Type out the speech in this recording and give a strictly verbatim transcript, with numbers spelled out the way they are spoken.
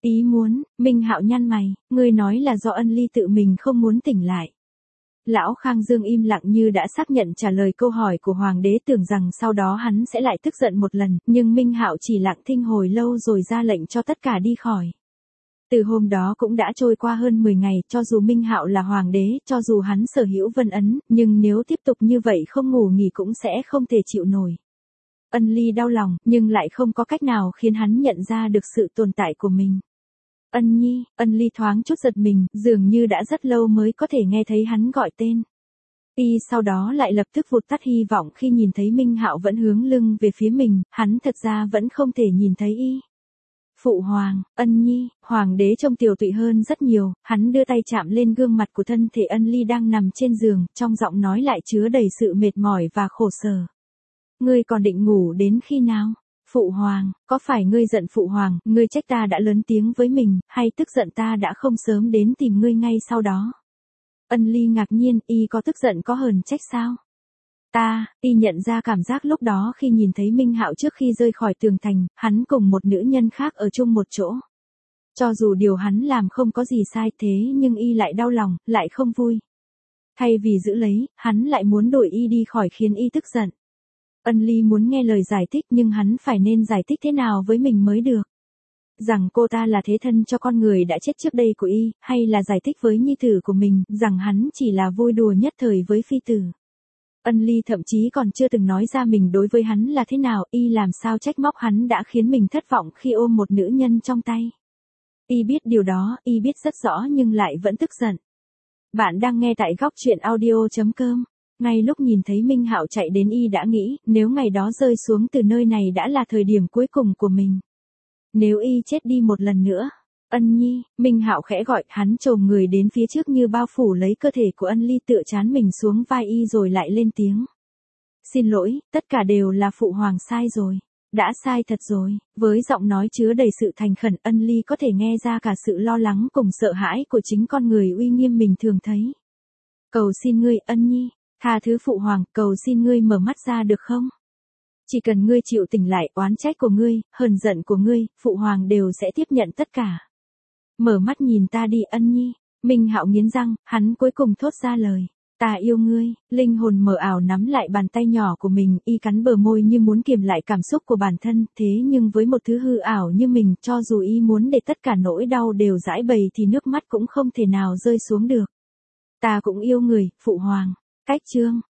Ý muốn, Minh Hạo nhăn mày, ngươi nói là do Ân Ly tự mình không muốn tỉnh lại. Lão Khang Dương im lặng như đã xác nhận trả lời câu hỏi của Hoàng đế, tưởng rằng sau đó hắn sẽ lại tức giận một lần, nhưng Minh Hạo chỉ lặng thinh hồi lâu rồi ra lệnh cho tất cả đi khỏi. Từ hôm đó cũng đã trôi qua hơn mười ngày, cho dù Minh Hạo là hoàng đế, cho dù hắn sở hữu Vân Ấn, nhưng nếu tiếp tục như vậy không ngủ nghỉ cũng sẽ không thể chịu nổi. Ân Ly đau lòng, nhưng lại không có cách nào khiến hắn nhận ra được sự tồn tại của mình. Ân Nhi, Ân Ly thoáng chút giật mình, dường như đã rất lâu mới có thể nghe thấy hắn gọi tên. Y sau đó lại lập tức vụt tắt hy vọng khi nhìn thấy Minh Hạo vẫn hướng lưng về phía mình, hắn thật ra vẫn không thể nhìn thấy Y. Phụ hoàng, Ân Nhi, hoàng đế trông tiều tụy hơn rất nhiều, hắn đưa tay chạm lên gương mặt của thân thể Ân Ly đang nằm trên giường, trong giọng nói lại chứa đầy sự mệt mỏi và khổ sở. Ngươi còn định ngủ đến khi nào? Phụ hoàng, có phải ngươi giận phụ hoàng, ngươi trách ta đã lớn tiếng với mình, hay tức giận ta đã không sớm đến tìm ngươi ngay sau đó? Ân Ly ngạc nhiên, Y có tức giận có hờn trách sao? Ta, Y nhận ra cảm giác lúc đó khi nhìn thấy Minh Hạo trước khi rơi khỏi tường thành, hắn cùng một nữ nhân khác ở chung một chỗ. Cho dù điều hắn làm không có gì sai thế nhưng Y lại đau lòng, lại không vui. Thay vì giữ lấy, hắn lại muốn đuổi Y đi khỏi khiến Y tức giận. Ân Ly muốn nghe lời giải thích nhưng hắn phải nên giải thích thế nào với mình mới được. Rằng cô ta là thế thân cho con người đã chết trước đây của Y, hay là giải thích với nhi tử của mình, rằng hắn chỉ là vui đùa nhất thời với phi tử. Ân Ly thậm chí còn chưa từng nói ra mình đối với hắn là thế nào, Y làm sao trách móc hắn đã khiến mình thất vọng khi ôm một nữ nhân trong tay. Y biết điều đó, Y biết rất rõ nhưng lại vẫn tức giận. Bạn đang nghe tại góc truyện audio chấm com. Ngay lúc nhìn thấy Minh Hạo chạy đến Y đã nghĩ, nếu ngày đó rơi xuống từ nơi này đã là thời điểm cuối cùng của mình. Nếu Y chết đi một lần nữa. Ân Nhi, Minh Hạo khẽ gọi, hắn chồm người đến phía trước như bao phủ lấy cơ thể của Ân Ly, tựa chán mình xuống vai Y rồi lại lên tiếng. Xin lỗi, tất cả đều là phụ hoàng sai rồi. Đã sai thật rồi. Với giọng nói chứa đầy sự thành khẩn, Ân Ly có thể nghe ra cả sự lo lắng cùng sợ hãi của chính con người uy nghiêm mình thường thấy. Cầu xin ngươi, Ân Nhi, tha thứ phụ hoàng, cầu xin ngươi mở mắt ra được không? Chỉ cần ngươi chịu tỉnh lại, oán trách của ngươi, hờn giận của ngươi, phụ hoàng đều sẽ tiếp nhận tất cả. Mở mắt nhìn ta đi, Ân Nhi. Minh Hạo nghiến răng, hắn cuối cùng thốt ra lời. Ta yêu ngươi. Linh hồn mờ ảo nắm lại bàn tay nhỏ của mình, Y cắn bờ môi như muốn kiềm lại cảm xúc của bản thân, thế nhưng với một thứ hư ảo như mình, cho dù Y muốn để tất cả nỗi đau đều giãi bày thì nước mắt cũng không thể nào rơi xuống được. Ta cũng yêu người, phụ hoàng. Cách chương